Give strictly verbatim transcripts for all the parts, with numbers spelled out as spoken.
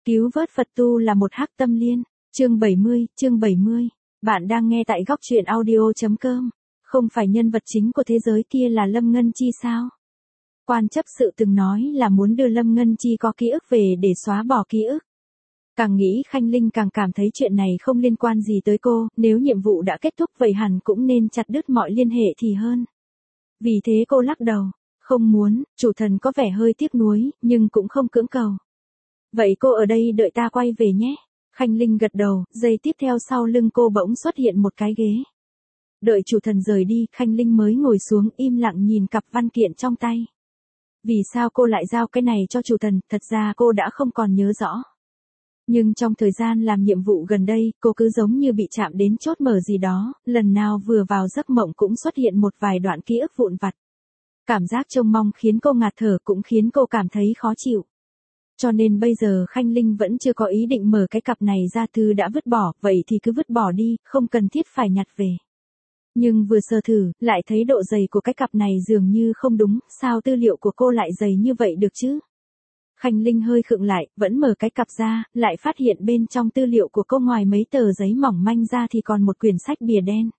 Cứu vớt Phật tu là một hắc tâm liên. Chương bảy mươi, chương bảy mươi. Bạn đang nghe tại góc truyện audio.com. Không phải nhân vật chính của thế giới kia là Lâm Ngân Chi sao? Quan chấp sự từng nói là muốn đưa Lâm Ngân Chi có ký ức về để xóa bỏ ký ức. Càng nghĩ Khanh Linh càng cảm thấy chuyện này không liên quan gì tới cô, nếu nhiệm vụ đã kết thúc vậy hẳn cũng nên chặt đứt mọi liên hệ thì hơn. Vì thế cô lắc đầu, không muốn, chủ thần có vẻ hơi tiếc nuối, nhưng cũng không cưỡng cầu. Vậy cô ở đây đợi ta quay về nhé. Khanh Linh gật đầu, giây tiếp theo sau lưng cô bỗng xuất hiện một cái ghế. Đợi chủ thần rời đi, Khanh Linh mới ngồi xuống im lặng nhìn cặp văn kiện trong tay. Vì sao cô lại giao cái này cho chủ thần, thật ra cô đã không còn nhớ rõ. Nhưng trong thời gian làm nhiệm vụ gần đây, cô cứ giống như bị chạm đến chốt mở gì đó, lần nào vừa vào giấc mộng cũng xuất hiện một vài đoạn ký ức vụn vặt. Cảm giác trông mong khiến cô ngạt thở cũng khiến cô cảm thấy khó chịu. Cho nên bây giờ Khanh Linh vẫn chưa có ý định mở cái cặp này ra, thứ đã vứt bỏ, vậy thì cứ vứt bỏ đi, không cần thiết phải nhặt về. Nhưng vừa sờ thử, lại thấy độ dày của cái cặp này dường như không đúng, sao tư liệu của cô lại dày như vậy được chứ? Khanh Linh hơi khựng lại, vẫn mở cái cặp ra, lại phát hiện bên trong tư liệu của cô ngoài mấy tờ giấy mỏng manh ra thì còn một quyển sách bìa đen.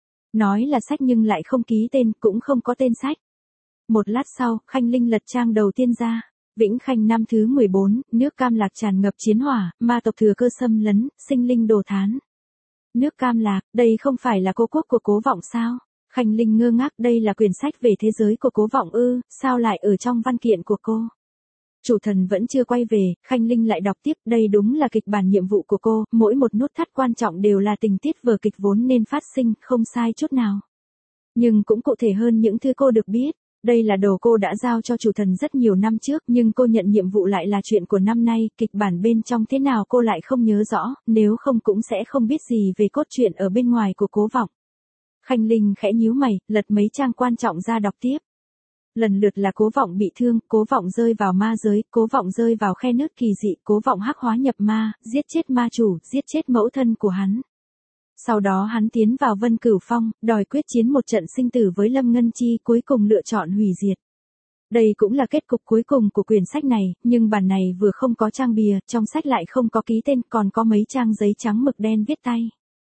Nói là sách nhưng lại không ký tên, cũng không có tên sách. Một lát sau, Khanh Linh lật trang đầu tiên ra. Vĩnh Khanh năm thứ mười bốn, nước Cam Lạc tràn ngập chiến hỏa, ma tộc thừa cơ xâm lấn, sinh linh đồ thán. Nước Cam Lạc, đây không phải là cô quốc của Cố Vọng sao? Khanh Linh ngơ ngác, đây là quyển sách về thế giới của Cố Vọng ư, sao lại ở trong văn kiện của cô? Chủ thần vẫn chưa quay về, Khanh Linh lại đọc tiếp, đây đúng là kịch bản nhiệm vụ của cô, mỗi một nút thắt quan trọng đều là tình tiết vở kịch vốn nên phát sinh, không sai chút nào. Nhưng cũng cụ thể hơn những thứ cô được biết. Đây là đồ cô đã giao cho chủ thần rất nhiều năm trước, nhưng cô nhận nhiệm vụ lại là chuyện của năm nay, kịch bản bên trong thế nào cô lại không nhớ rõ, nếu không cũng sẽ không biết gì về cốt truyện ở bên ngoài của Cố Vọng. Khanh Linh khẽ nhíu mày, lật mấy trang quan trọng ra đọc tiếp. Lần lượt là Cố Vọng bị thương, Cố Vọng rơi vào ma giới, Cố Vọng rơi vào khe nứt kỳ dị, Cố Vọng hắc hóa nhập ma, giết chết ma chủ, giết chết mẫu thân của hắn. Sau đó hắn tiến vào Vân Cửu Phong, đòi quyết chiến một trận sinh tử với Lâm Ngân Chi, cuối cùng lựa chọn hủy diệt. Đây cũng là kết cục cuối cùng của quyển sách này, nhưng bản này vừa không có trang bìa, trong sách lại không có ký tên, còn có mấy trang giấy trắng mực đen viết tay.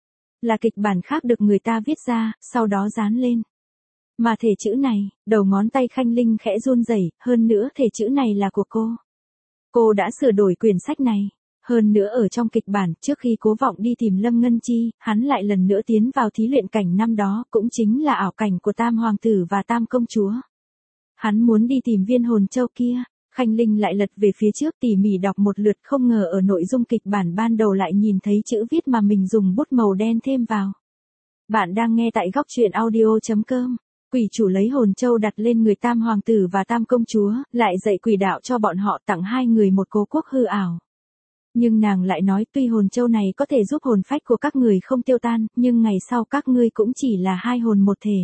Là kịch bản khác được người ta viết ra, sau đó dán lên. Mà thể chữ này, đầu ngón tay Khanh Linh khẽ run rẩy, hơn nữa thể chữ này là của cô. Cô đã sửa đổi quyển sách này. Hơn nữa ở trong kịch bản, trước khi Cố Vọng đi tìm Lâm Ngân Chi, hắn lại lần nữa tiến vào thí luyện cảnh năm đó, cũng chính là ảo cảnh của Tam Hoàng tử và Tam Công Chúa. Hắn muốn đi tìm viên hồn châu kia. Khanh Linh lại lật về phía trước tỉ mỉ đọc một lượt, không ngờ ở nội dung kịch bản ban đầu lại nhìn thấy chữ viết mà mình dùng bút màu đen thêm vào. Bạn đang nghe tại góc truyện audio.com. Quỷ chủ lấy hồn châu đặt lên người Tam Hoàng tử và Tam Công Chúa, lại dạy quỷ đạo cho bọn họ, tặng hai người một cố quốc hư ảo. Nhưng nàng lại nói tuy hồn châu này có thể giúp hồn phách của các người không tiêu tan, nhưng ngày sau các ngươi cũng chỉ là hai hồn một thể.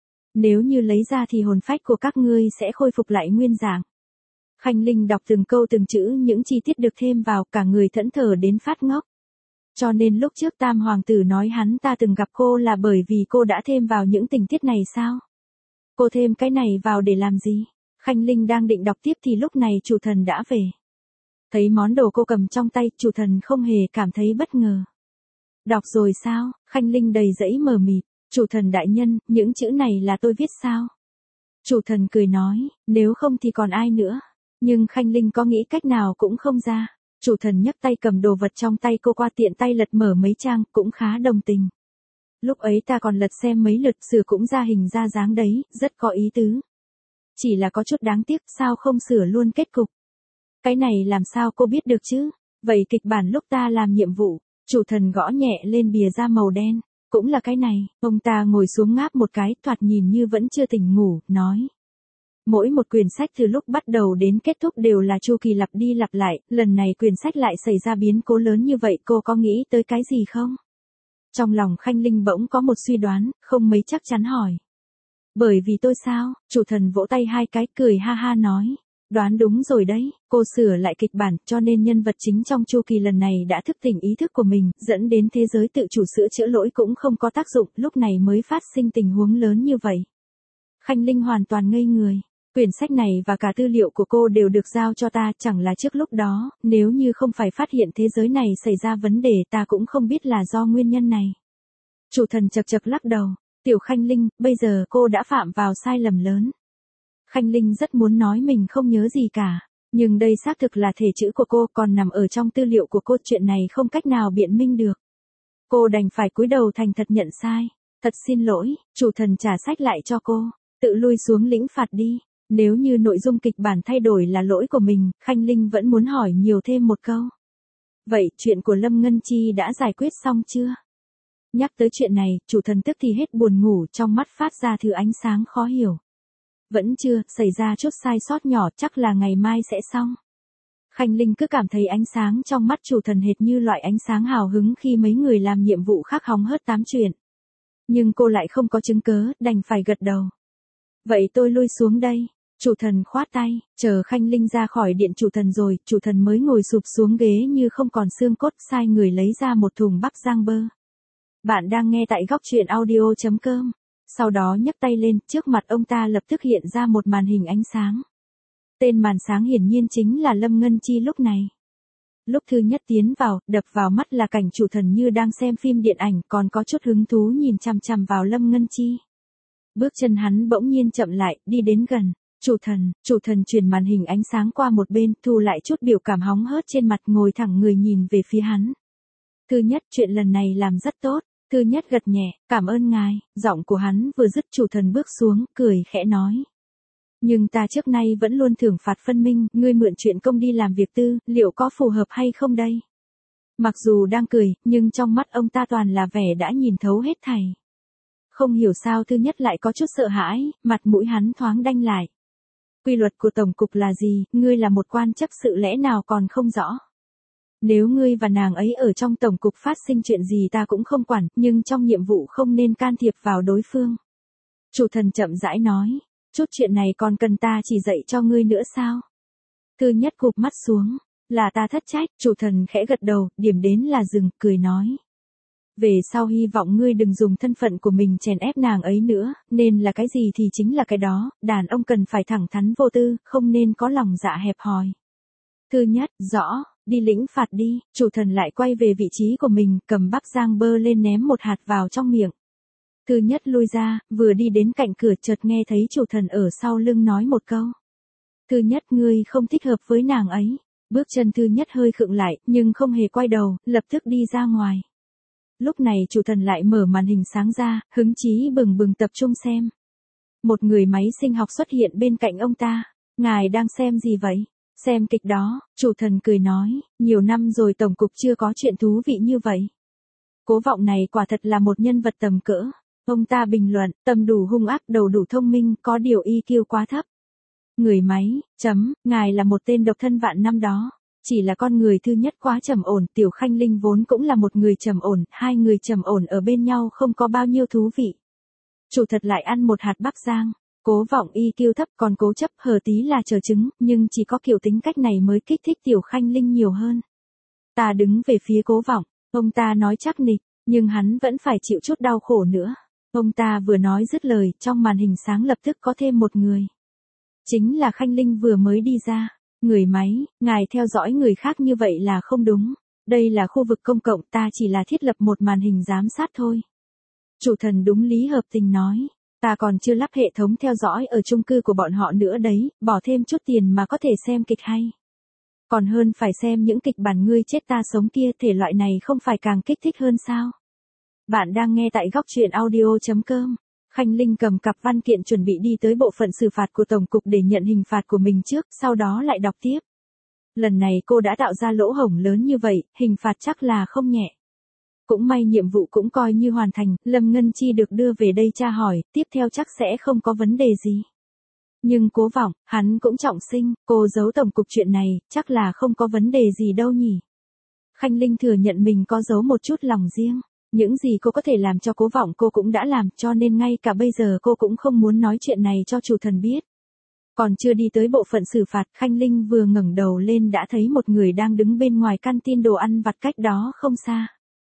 Nếu như lấy ra thì hồn phách của các ngươi sẽ khôi phục lại nguyên dạng. Khanh Linh đọc từng câu từng chữ, những chi tiết được thêm vào, cả người thẫn thờ đến phát ngốc. Cho nên lúc trước Tam Hoàng tử nói hắn ta từng gặp cô là bởi vì cô đã thêm vào những tình tiết này sao? Cô thêm cái này vào để làm gì? Khanh Linh đang định đọc tiếp thì lúc này chủ thần đã về. Thấy món đồ cô cầm trong tay, chủ thần không hề cảm thấy bất ngờ. Đọc rồi sao? Khanh Linh đầy dẫy mờ mịt. Chủ thần đại nhân, những chữ này là tôi viết sao? Chủ thần cười nói, nếu không thì còn ai nữa. Nhưng Khanh Linh có nghĩ cách nào cũng không ra. Chủ thần nhấc tay cầm đồ vật trong tay cô qua, tiện tay lật mở mấy trang, cũng khá đồng tình. Lúc ấy ta còn lật xem mấy lượt, sửa cũng ra hình ra dáng đấy, rất có ý tứ. Chỉ là có chút đáng tiếc, sao không sửa luôn kết cục? Cái này làm sao cô biết được chứ? Vậy kịch bản lúc ta làm nhiệm vụ, chủ thần gõ nhẹ lên bìa da màu đen, cũng là cái này. Ông ta ngồi xuống ngáp một cái, thoạt nhìn như vẫn chưa tỉnh ngủ, nói. Mỗi một quyển sách từ lúc bắt đầu đến kết thúc đều là chu kỳ lặp đi lặp lại, lần này quyển sách lại xảy ra biến cố lớn như vậy, cô có nghĩ tới cái gì không? Trong lòng Khanh Linh bỗng có một suy đoán, không mấy chắc chắn hỏi. Bởi vì tôi sao? Chủ thần vỗ tay hai cái, cười ha ha nói. Đoán đúng rồi đấy, cô sửa lại kịch bản, cho nên nhân vật chính trong chu kỳ lần này đã thức tỉnh ý thức của mình, dẫn đến thế giới tự chủ sửa chữa lỗi cũng không có tác dụng, lúc này mới phát sinh tình huống lớn như vậy. Khanh Linh hoàn toàn ngây người. Quyển sách này và cả tư liệu của cô đều được giao cho ta, chẳng là trước lúc đó, nếu như không phải phát hiện thế giới này xảy ra vấn đề ta cũng không biết là do nguyên nhân này. Chủ thần chật chật lắc đầu, Tiểu Khanh Linh, bây giờ cô đã phạm vào sai lầm lớn. Khanh Linh rất muốn nói mình không nhớ gì cả, nhưng đây xác thực là thể chữ của cô còn nằm ở trong tư liệu của cô, chuyện này không cách nào biện minh được. Cô đành phải cúi đầu thành thật nhận sai, thật xin lỗi, chủ thần trả sách lại cho cô, tự lui xuống lĩnh phạt đi. Nếu như nội dung kịch bản thay đổi là lỗi của mình, Khanh Linh vẫn muốn hỏi nhiều thêm một câu. Vậy chuyện của Lâm Ngân Chi đã giải quyết xong chưa? Nhắc tới chuyện này, chủ thần tức thì hết buồn ngủ, trong mắt phát ra thứ ánh sáng khó hiểu. Vẫn chưa, xảy ra chút sai sót nhỏ, chắc là ngày mai sẽ xong. Khanh Linh cứ cảm thấy ánh sáng trong mắt chủ thần hệt như loại ánh sáng hào hứng khi mấy người làm nhiệm vụ khác hóng hớt tám chuyện. Nhưng cô lại không có chứng cớ, đành phải gật đầu. Vậy tôi lui xuống đây. Chủ thần khoát tay, chờ Khanh Linh ra khỏi điện chủ thần rồi, chủ thần mới ngồi sụp xuống ghế như không còn xương cốt, sai người lấy ra một thùng bắp rang bơ. Bạn đang nghe tại góc truyện audio chấm com. Sau đó nhấc tay lên, trước mặt ông ta lập tức hiện ra một màn hình ánh sáng. Tên màn sáng hiển nhiên chính là Lâm Ngân Chi lúc này. Lúc thứ nhất tiến vào, đập vào mắt là cảnh chủ thần như đang xem phim điện ảnh, còn có chút hứng thú nhìn chằm chằm vào Lâm Ngân Chi. Bước chân hắn bỗng nhiên chậm lại, đi đến gần. Chủ thần, chủ thần chuyển màn hình ánh sáng qua một bên, thu lại chút biểu cảm hóng hớt trên mặt, ngồi thẳng người nhìn về phía hắn. Thứ nhất, chuyện lần này làm rất tốt. Thứ nhất gật nhẹ, cảm ơn ngài, giọng của hắn vừa dứt chủ thần bước xuống, cười khẽ nói. Nhưng ta trước nay vẫn luôn thưởng phạt phân minh, ngươi mượn chuyện công đi làm việc tư, liệu có phù hợp hay không đây? Mặc dù đang cười, nhưng trong mắt ông ta toàn là vẻ đã nhìn thấu hết thảy. Không hiểu sao thứ nhất lại có chút sợ hãi, mặt mũi hắn thoáng đanh lại. Quy luật của tổng cục là gì, ngươi là một quan chấp sự lẽ nào còn không rõ. Nếu ngươi và nàng ấy ở trong tổng cục phát sinh chuyện gì ta cũng không quản, nhưng trong nhiệm vụ không nên can thiệp vào đối phương. Chủ thần chậm rãi nói, chút chuyện này còn cần ta chỉ dạy cho ngươi nữa sao? Thứ nhất cụp mắt xuống, là ta thất trách, chủ thần khẽ gật đầu, điểm đến là dừng, cười nói. Về sau hy vọng ngươi đừng dùng thân phận của mình chèn ép nàng ấy nữa, nên là cái gì thì chính là cái đó, đàn ông cần phải thẳng thắn vô tư, không nên có lòng dạ hẹp hòi. Thứ nhất, rõ, đi lĩnh phạt đi, chủ thần lại quay về vị trí của mình, cầm bắp rang bơ lên ném một hạt vào trong miệng. Thứ nhất lui ra, vừa đi đến cạnh cửa chợt nghe thấy chủ thần ở sau lưng nói một câu. Thứ nhất, ngươi không thích hợp với nàng ấy. Bước chân thứ nhất hơi khựng lại, nhưng không hề quay đầu, lập tức đi ra ngoài. Lúc này chủ thần lại mở màn hình sáng ra, hứng chí bừng bừng tập trung xem. Một người máy sinh học xuất hiện bên cạnh ông ta. Ngài đang xem gì vậy? Xem kịch đó, chủ thần cười nói, nhiều năm rồi tổng cục chưa có chuyện thú vị như vậy. Cố Vọng này quả thật là một nhân vật tầm cỡ. Ông ta bình luận, tầm đủ hung ác, đầu đủ thông minh, có điều i kiu quá thấp. Người máy, chấm, ngài là một tên độc thân vạn năm đó. Chỉ là con người thứ nhất quá trầm ổn, Tiểu Khanh Linh vốn cũng là một người trầm ổn, hai người trầm ổn ở bên nhau không có bao nhiêu thú vị. Chủ thật lại ăn một hạt bắp rang. Cố Vọng i kiu thấp còn cố chấp hờ tí là chờ chứng, nhưng chỉ có kiểu tính cách này mới kích thích Tiểu Khanh Linh nhiều hơn. Ta đứng về phía Cố Vọng, ông ta nói chắc nịch, nhưng hắn vẫn phải chịu chút đau khổ nữa. Ông ta vừa nói dứt lời, trong màn hình sáng lập tức có thêm một người. Chính là Khanh Linh vừa mới đi ra. Người máy, ngài theo dõi người khác như vậy là không đúng. Đây là khu vực công cộng, ta chỉ là thiết lập một màn hình giám sát thôi. Chủ thần đúng lý hợp tình nói. Ta còn chưa lắp hệ thống theo dõi ở chung cư của bọn họ nữa đấy, bỏ thêm chút tiền mà có thể xem kịch hay. Còn hơn phải xem những kịch bản ngươi chết ta sống kia, thể loại này không phải càng kích thích hơn sao? Bạn đang nghe tại góc truyện audio chấm com. Khanh Linh cầm cặp văn kiện chuẩn bị đi tới bộ phận xử phạt của tổng cục để nhận hình phạt của mình trước, sau đó lại đọc tiếp. Lần này cô đã tạo ra lỗ hổng lớn như vậy, hình phạt chắc là không nhẹ. Cũng may nhiệm vụ cũng coi như hoàn thành, Lâm Ngân Chi được đưa về đây tra hỏi, tiếp theo chắc sẽ không có vấn đề gì. Nhưng Cố Vọng, hắn cũng trọng sinh, cô giấu tổng cục chuyện này, chắc là không có vấn đề gì đâu nhỉ. Khanh Linh thừa nhận mình có giấu một chút lòng riêng. Những gì cô có thể làm cho Cố Vọng cô cũng đã làm, cho nên ngay cả bây giờ cô cũng không muốn nói chuyện này cho chủ thần biết. Còn chưa đi tới bộ phận xử phạt, Khanh Linh vừa ngẩng đầu lên đã thấy một người đang đứng bên ngoài căn tin đồ ăn vặt cách đó không xa.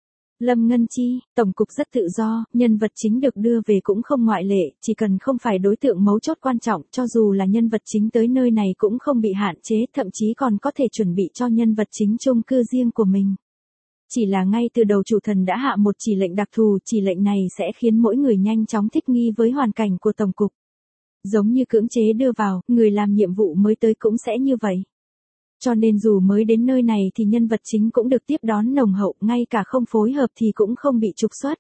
Lâm Ngân Chi, tổng cục rất tự do, nhân vật chính được đưa về cũng không ngoại lệ, chỉ cần không phải đối tượng mấu chốt quan trọng, cho dù là nhân vật chính tới nơi này cũng không bị hạn chế, thậm chí còn có thể chuẩn bị cho nhân vật chính chung cư riêng của mình. Chỉ là ngay từ đầu chủ thần đã hạ một chỉ lệnh đặc thù, chỉ lệnh này sẽ khiến mỗi người nhanh chóng thích nghi với hoàn cảnh của tổng cục. Giống như cưỡng chế đưa vào, người làm nhiệm vụ mới tới cũng sẽ như vậy. Cho nên dù mới đến nơi này thì nhân vật chính cũng được tiếp đón nồng hậu, ngay cả không phối hợp thì cũng không bị trục xuất.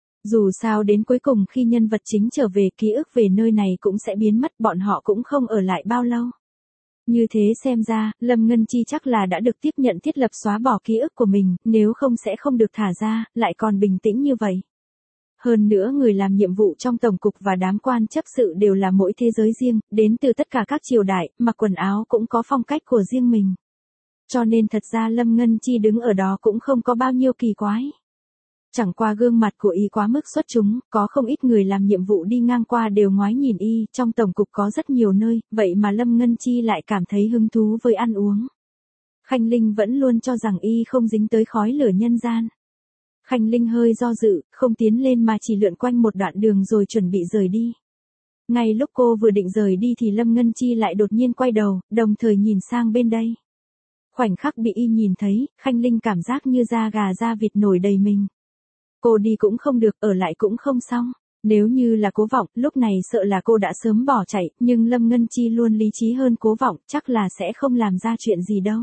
Dù sao đến cuối cùng khi nhân vật chính trở về, ký ức về nơi này cũng sẽ biến mất, bọn họ cũng không ở lại bao lâu. Như thế xem ra, Lâm Ngân Chi chắc là đã được tiếp nhận thiết lập xóa bỏ ký ức của mình, nếu không sẽ không được thả ra, lại còn bình tĩnh như vậy. Hơn nữa người làm nhiệm vụ trong tổng cục và đám quan chấp sự đều là mỗi thế giới riêng, đến từ tất cả các triều đại, mặc quần áo cũng có phong cách của riêng mình. Cho nên thật ra Lâm Ngân Chi đứng ở đó cũng không có bao nhiêu kỳ quái. Chẳng qua gương mặt của y quá mức xuất chúng, có không ít người làm nhiệm vụ đi ngang qua đều ngoái nhìn y, trong tổng cục có rất nhiều nơi, vậy mà Lâm Ngân Chi lại cảm thấy hứng thú với ăn uống. Khanh Linh vẫn luôn cho rằng y không dính tới khói lửa nhân gian. Khanh Linh hơi do dự, không tiến lên mà chỉ lượn quanh một đoạn đường rồi chuẩn bị rời đi. Ngay lúc cô vừa định rời đi thì Lâm Ngân Chi lại đột nhiên quay đầu, đồng thời nhìn sang bên đây. Khoảnh khắc bị y nhìn thấy, Khanh Linh cảm giác như da gà da vịt nổi đầy mình. Cô đi cũng không được, ở lại cũng không xong. Nếu như là Cố Vọng, lúc này sợ là cô đã sớm bỏ chạy, nhưng Lâm Ngân Chi luôn lý trí hơn Cố Vọng, chắc là sẽ không làm ra chuyện gì đâu.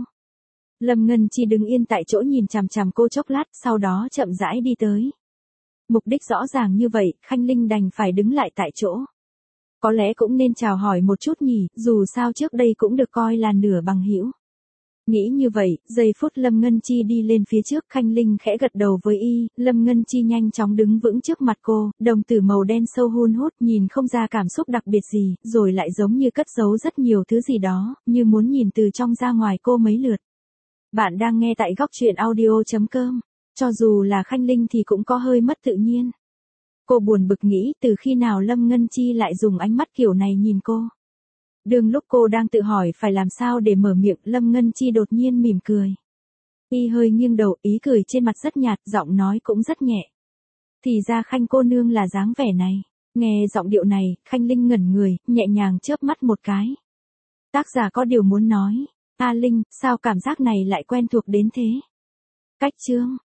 Lâm Ngân Chi đứng yên tại chỗ nhìn chằm chằm cô chốc lát, sau đó chậm rãi đi tới. Mục đích rõ ràng như vậy, Khanh Linh đành phải đứng lại tại chỗ. Có lẽ cũng nên chào hỏi một chút nhỉ, dù sao trước đây cũng được coi là nửa bằng hữu. Nghĩ như vậy, giây phút Lâm Ngân Chi đi lên phía trước, Khanh Linh khẽ gật đầu với y, Lâm Ngân Chi nhanh chóng đứng vững trước mặt cô, đồng tử màu đen sâu hun hút, nhìn không ra cảm xúc đặc biệt gì, rồi lại giống như cất giấu rất nhiều thứ gì đó, như muốn nhìn từ trong ra ngoài cô mấy lượt. Bạn đang nghe tại góc truyện audio chấm com. Cho dù là Khanh Linh thì cũng có hơi mất tự nhiên. Cô buồn bực nghĩ từ khi nào Lâm Ngân Chi lại dùng ánh mắt kiểu này nhìn cô. Đương lúc cô đang tự hỏi phải làm sao để mở miệng, Lâm Ngân Chi đột nhiên mỉm cười. Y hơi nghiêng đầu, ý cười trên mặt rất nhạt, giọng nói cũng rất nhẹ. Thì ra Khanh cô nương là dáng vẻ này. Nghe giọng điệu này, Khanh Linh ngẩn người, nhẹ nhàng chớp mắt một cái. Tác giả có điều muốn nói. A Linh, sao cảm giác này lại quen thuộc đến thế? Cách chương.